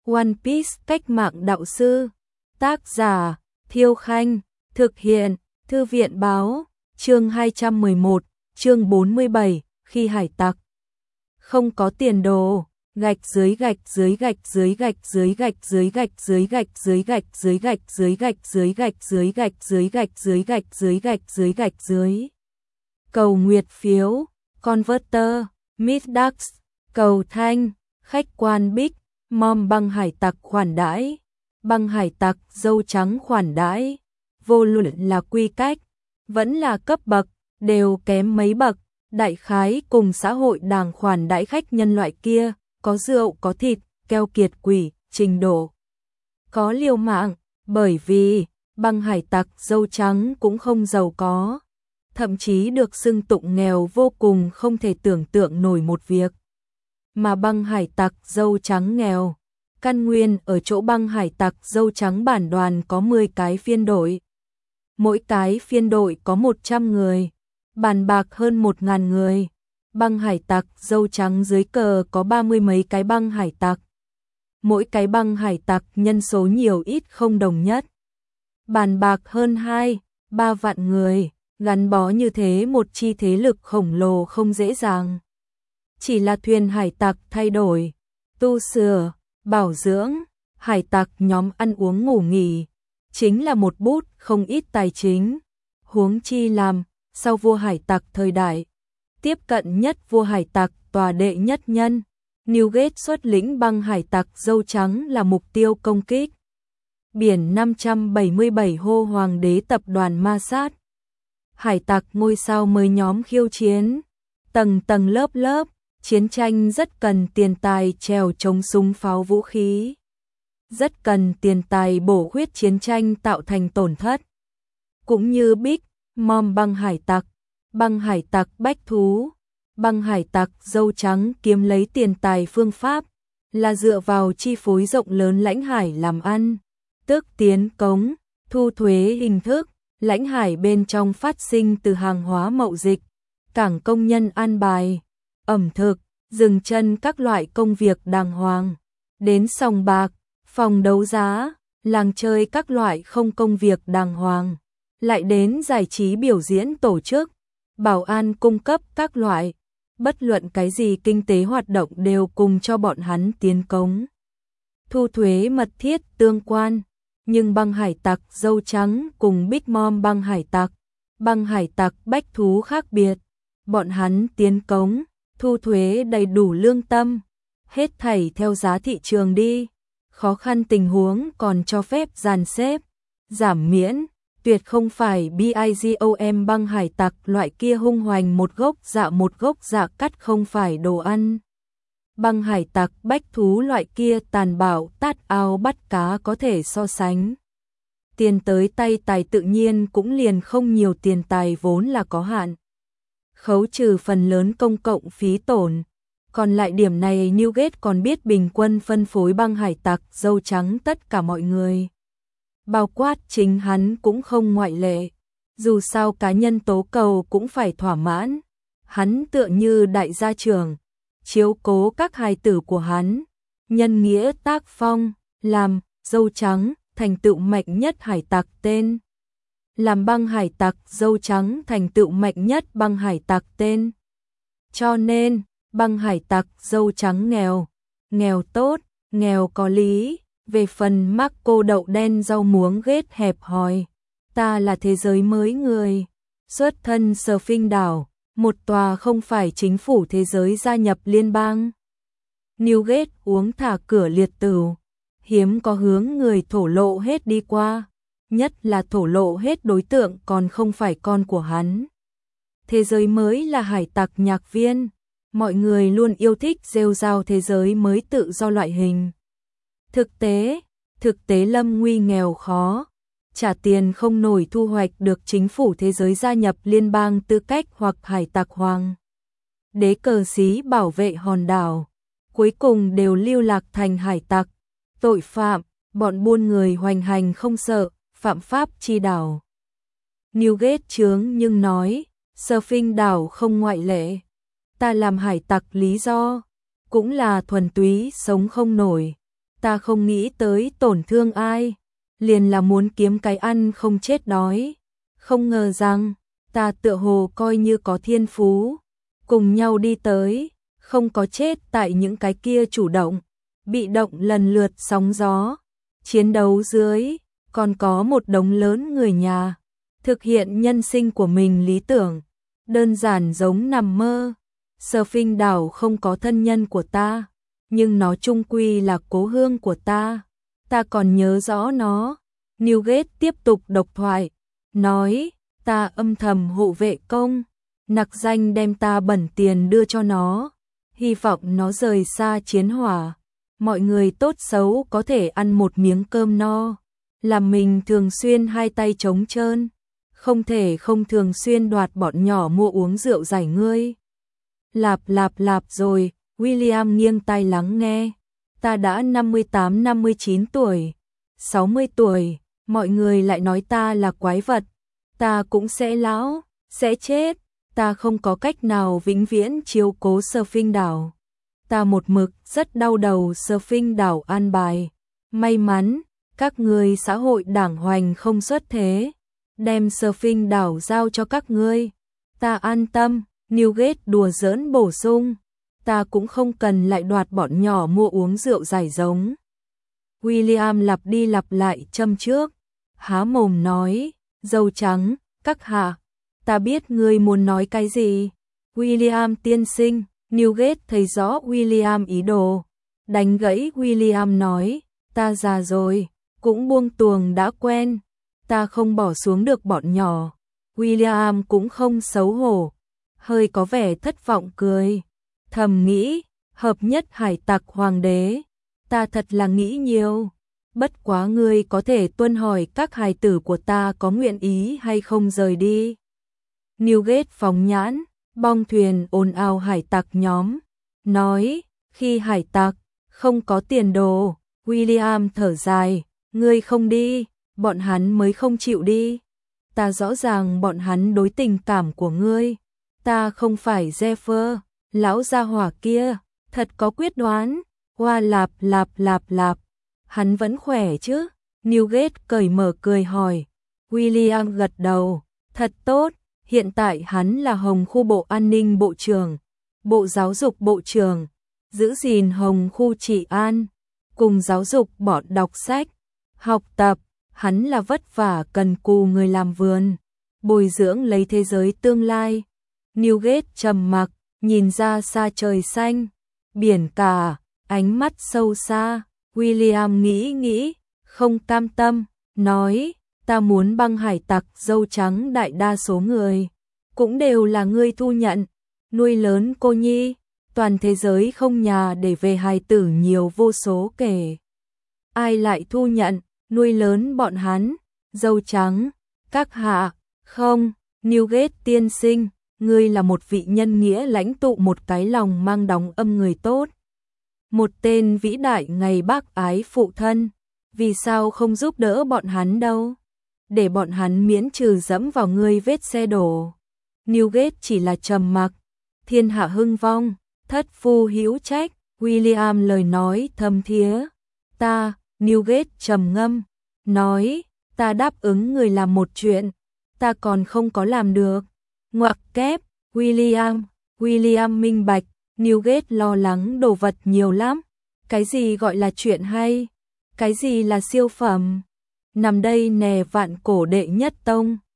One Piece cách mạng đạo sư. Tác giả Thiêu Khanh. Thực hiện Thư viện Báo. Chương 211, chương 47, khi hải tặc không có tiền đồ. Gạch dưới gạch dưới gạch dưới gạch dưới gạch dưới gạch dưới gạch dưới gạch dưới gạch dưới gạch dưới gạch dưới gạch dưới gạch dưới gạch dưới gạch dưới gạch dưới. Cầu nguyệt phiếu, Converter, Middax, cầu thanh, khách quan Bích, Mom băng hải tặc khoản đãi, băng hải tặc dâu trắng khoản đãi. Vô luận là quy cách, vẫn là cấp bậc, đều kém mấy bậc, đại khái cùng xã hội đàng khoản đãi khách nhân loại kia, có rượu có thịt, keo kiệt quỷ, trình độ có liều mạng, bởi vì băng hải tặc dâu trắng cũng không giàu có, thậm chí được xưng tụng nghèo vô cùng không thể tưởng tượng nổi một việc. Mà băng hải tặc dâu trắng nghèo, căn nguyên ở chỗ băng hải tặc dâu trắng bản đoàn có 10 cái phiên đội. Mỗi cái phiên đội có 100 người, bàn bạc hơn 1.000 người. Băng hải tặc dâu trắng dưới cờ có 30 mấy cái băng hải tặc. Mỗi cái băng hải tặc nhân số nhiều ít không đồng nhất. Bàn bạc hơn 2-3 vạn người, gắn bó như thế một chi thế lực khổng lồ không dễ dàng. Chỉ là thuyền hải tặc thay đổi, tu sửa, bảo dưỡng, hải tặc nhóm ăn uống ngủ nghỉ, chính là một bút không ít tài chính. Huống chi làm, sau vua hải tặc thời đại, tiếp cận nhất vua hải tặc tòa đệ nhất nhân, Newgate xuất lĩnh băng hải tặc dâu trắng là mục tiêu công kích. Biển 577 hô hoàng đế tập đoàn ma sát. Hải tặc ngôi sao mới nhóm khiêu chiến, tầng tầng lớp lớp, chiến tranh rất cần tiền tài trèo chống súng pháo vũ khí. Rất cần tiền tài bổ khuyết chiến tranh tạo thành tổn thất. Cũng như Big Mom băng hải tặc bách thú, băng hải tặc dâu trắng kiếm lấy tiền tài phương pháp, là dựa vào chi phối rộng lớn lãnh hải làm ăn, tức tiến cống, thu thuế hình thức, lãnh hải bên trong phát sinh từ hàng hóa mậu dịch, cảng công nhân an bài, ẩm thực, dừng chân các loại công việc đàng hoàng, đến sòng bạc, phòng đấu giá, làng chơi các loại không công việc đàng hoàng, lại đến giải trí biểu diễn tổ chức, bảo an cung cấp các loại, bất luận cái gì kinh tế hoạt động đều cùng cho bọn hắn tiến cống. Thu thuế mật thiết tương quan, nhưng băng hải tặc dâu trắng cùng Big Mom băng hải tặc bách thú khác biệt, bọn hắn tiến cống, thu thuế đầy đủ lương tâm, hết thảy theo giá thị trường đi. Khó khăn tình huống còn cho phép dàn xếp, giảm miễn, tuyệt không phải BIGOM băng hải tặc loại kia hung hoành một gốc dạ cắt không phải đồ ăn. Băng hải tặc bách thú loại kia tàn bạo tát ao bắt cá có thể so sánh. Tiền tới tay tài tự nhiên cũng liền không nhiều, tiền tài vốn là có hạn. Khấu trừ phần lớn công cộng phí tổn. Còn lại điểm này Newgate còn biết bình quân phân phối băng hải tặc dâu trắng tất cả mọi người. Bao quát chính hắn cũng không ngoại lệ. Dù sao cá nhân tố cầu cũng phải thỏa mãn. Hắn tựa như đại gia trưởng, chiếu cố các hài tử của hắn. Nhân nghĩa tác phong, làm dâu trắng thành tựu mạnh nhất hải tặc tên. Làm băng hải tặc dâu trắng thành tựu mạnh nhất băng hải tặc tên. Cho nên băng hải tặc dâu trắng nghèo tốt, nghèo có lý. Về phần mắc cô đậu đen rau muống ghét hẹp hòi, ta là thế giới mới người, xuất thân Surfing đảo, một tòa không phải chính phủ thế giới gia nhập liên bang. Newgate uống thả cửa liệt tửu, hiếm có hướng người thổ lộ hết đi qua, nhất là thổ lộ hết đối tượng còn không phải con của hắn. Thế giới mới là hải tặc nhạc viên. Mọi người luôn yêu thích rêu rao thế giới mới tự do loại hình. Thực tế lâm nguy nghèo khó, trả tiền không nổi thu hoạch được chính phủ thế giới gia nhập liên bang tư cách hoặc hải tặc hoàng đế cờ xí bảo vệ hòn đảo, cuối cùng đều lưu lạc thành hải tặc, tội phạm, bọn buôn người hoành hành không sợ, phạm pháp chi đảo. Newgate chướng nhưng nói, Surfing đảo không ngoại lệ. Ta làm hải tặc lý do cũng là thuần túy sống không nổi. ta không nghĩ tới tổn thương ai, liền là muốn kiếm cái ăn không chết đói. Không ngờ rằng, ta tựa hồ coi như có thiên phú, cùng nhau đi tới, không có chết tại những cái kia chủ động, bị động lần lượt sóng gió, chiến đấu dưới, còn có một đống lớn người nhà, thực hiện nhân sinh của mình lý tưởng, đơn giản giống nằm mơ. Surfing đảo không có thân nhân của ta, nhưng nó chung quy là cố hương của ta còn nhớ rõ nó. Newgate tiếp tục độc thoại, nói, ta âm thầm hộ vệ công, nặc danh đem ta bẩn tiền đưa cho nó, hy vọng nó rời xa chiến hỏa, mọi người tốt xấu có thể ăn một miếng cơm no, làm mình thường xuyên hai tay trống trơn, không thể không thường xuyên đoạt bọn nhỏ mua uống rượu giải ngươi. Lạp lạp lạp rồi, William nghiêng tai lắng nghe, ta đã 58-59 tuổi, 60 tuổi, mọi người lại nói ta là quái vật, ta cũng sẽ lão, sẽ chết, ta không có cách nào vĩnh viễn chiếu cố Surfing đảo. Ta một mực rất đau đầu Surfing đảo an bài, may mắn, các ngươi xã hội đảng hoành không xuất thế, đem Surfing đảo giao cho các ngươi, ta an tâm. Newgate đùa giỡn bổ sung, ta cũng không cần lại đoạt bọn nhỏ mua uống rượu giải giống. William lặp đi lặp lại châm trước, há mồm nói, dâu trắng, các hạ, ta biết ngươi muốn nói cái gì. William tiên sinh, Newgate thấy rõ William ý đồ, đánh gãy William nói, ta già rồi, cũng buông tuồng đã quen, ta không bỏ xuống được bọn nhỏ. William cũng không xấu hổ, hơi có vẻ thất vọng cười, thầm nghĩ, hợp nhất hải tặc hoàng đế, ta thật là nghĩ nhiều, bất quá ngươi có thể tuân hỏi các hài tử của ta có nguyện ý hay không rời đi. Newgate phóng nhãn, bong thuyền ồn ào hải tặc nhóm, nói, khi hải tặc, không có tiền đồ. William thở dài, ngươi không đi, bọn hắn mới không chịu đi, ta rõ ràng bọn hắn đối tình cảm của ngươi. Ta không phải Zephyr, lão gia hỏa kia, thật có quyết đoán, hoa lạp lạp lạp lạp, hắn vẫn khỏe chứ? Newgate cởi mở cười hỏi, William gật đầu, thật tốt, hiện tại hắn là Hồng khu bộ an ninh bộ trưởng, bộ giáo dục bộ trưởng, giữ gìn Hồng khu trị an, cùng giáo dục bọn đọc sách, học tập, hắn là vất vả cần cù người làm vườn, bồi dưỡng lấy thế giới tương lai. Newgate trầm mặc, nhìn ra xa trời xanh, biển cả, ánh mắt sâu xa. William nghĩ, không cam tâm, nói, ta muốn băng hải tặc dâu trắng đại đa số người, cũng đều là ngươi thu nhận, nuôi lớn cô nhi, toàn thế giới không nhà để về hài tử nhiều vô số kể. Ai lại thu nhận, nuôi lớn bọn hắn, dâu trắng, các hạ, không, Newgate tiên sinh. Ngươi là một vị nhân nghĩa lãnh tụ, một cái lòng mang đóng âm người tốt. Một tên vĩ đại ngày bác ái phụ thân, vì sao không giúp đỡ bọn hắn đâu? Để bọn hắn miễn trừ dẫm vào ngươi vết xe đổ. Newgate chỉ là trầm mặc, thiên hạ hưng vong, thất phu hữu trách, William lời nói thâm thía. Ta, Newgate trầm ngâm, nói, ta đáp ứng người làm một chuyện, ta còn không có làm được. Ngoặc kép, William minh bạch, Newgate lo lắng đồ vật nhiều lắm. Cái gì gọi là chuyện hay? Cái gì là siêu phẩm? Nằm đây nè vạn cổ đệ nhất tông.